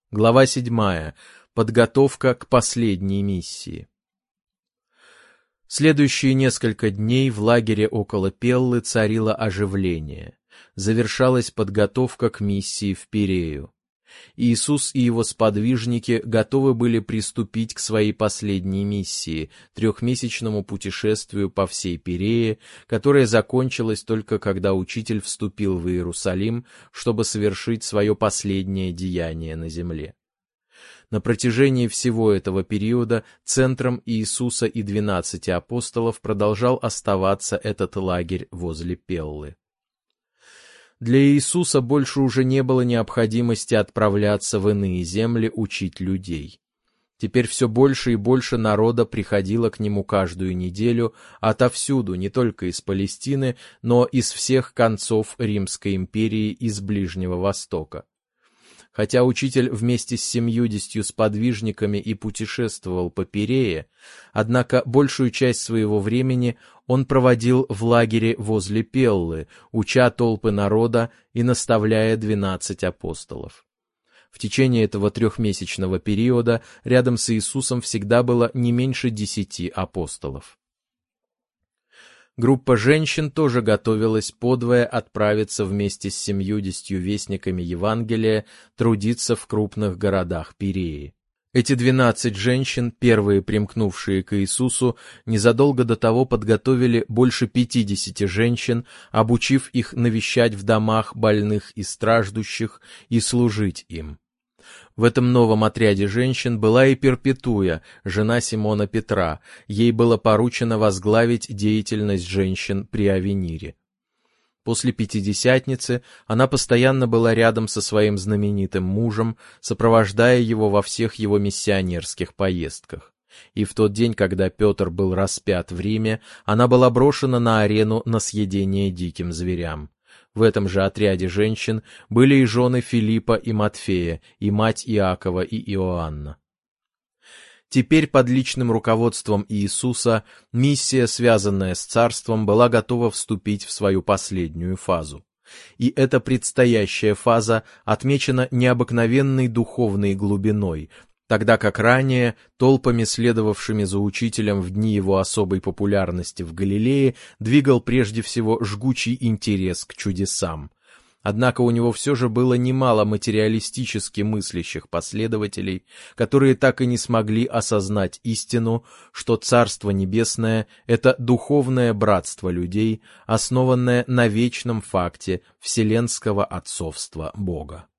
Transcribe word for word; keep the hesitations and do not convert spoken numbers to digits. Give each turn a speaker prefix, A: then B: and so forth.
A: Глава седьмая. Подготовка к последней миссии. Следующие несколько дней в лагере около Пеллы царило оживление. Завершалась подготовка к миссии в Пирею. Иисус и его сподвижники готовы были приступить к своей последней миссии, трехмесячному путешествию по всей Пирее, которое закончилось только когда Учитель вступил в Иерусалим, чтобы совершить свое последнее деяние на земле. На протяжении всего этого периода центром Иисуса и двенадцати апостолов продолжал оставаться этот лагерь возле Пеллы. Для Иисуса больше уже не было необходимости отправляться в иные земли учить людей. Теперь все больше и больше народа приходило к нему каждую неделю отовсюду, не только из Палестины, но из всех концов Римской империи и с Ближнего Востока. Хотя Учитель вместе с семьюдесятью сподвижниками и путешествовал по Пирее, однако большую часть своего времени он проводил в лагере возле Пеллы, уча толпы народа и наставляя двенадцать апостолов. В течение этого трехмесячного периода рядом с Иисусом всегда было не меньше десяти апостолов. Группа женщин тоже готовилась подвое отправиться вместе с семьюдесятью вестниками Евангелия трудиться в крупных городах Пиреи. Эти двенадцать женщин, первые примкнувшие к Иисусу, незадолго до того подготовили больше пятидесяти женщин, обучив их навещать в домах больных и страждущих и служить им. В этом новом отряде женщин была и Перпетуя, жена Симона Петра. Ей было поручено возглавить деятельность женщин при Авенире. После Пятидесятницы она постоянно была рядом со своим знаменитым мужем, сопровождая его во всех его миссионерских поездках. И в тот день, когда Петр был распят в Риме, она была брошена на арену на съедение диким зверям. В этом же отряде женщин были и жены Филиппа и Матфея, и мать Иакова и Иоанна. Теперь под личным руководством Иисуса миссия, связанная с царством, была готова вступить в свою последнюю фазу. И эта предстоящая фаза отмечена необыкновенной духовной глубиной, тогда как ранее, толпами, следовавшими за Учителем в дни его особой популярности в Галилее, двигал прежде всего жгучий интерес к чудесам. Однако у него все же было немало материалистически мыслящих последователей, которые так и не смогли осознать истину, что Царство Небесное — это духовное братство людей, основанное на вечном факте вселенского отцовства Бога.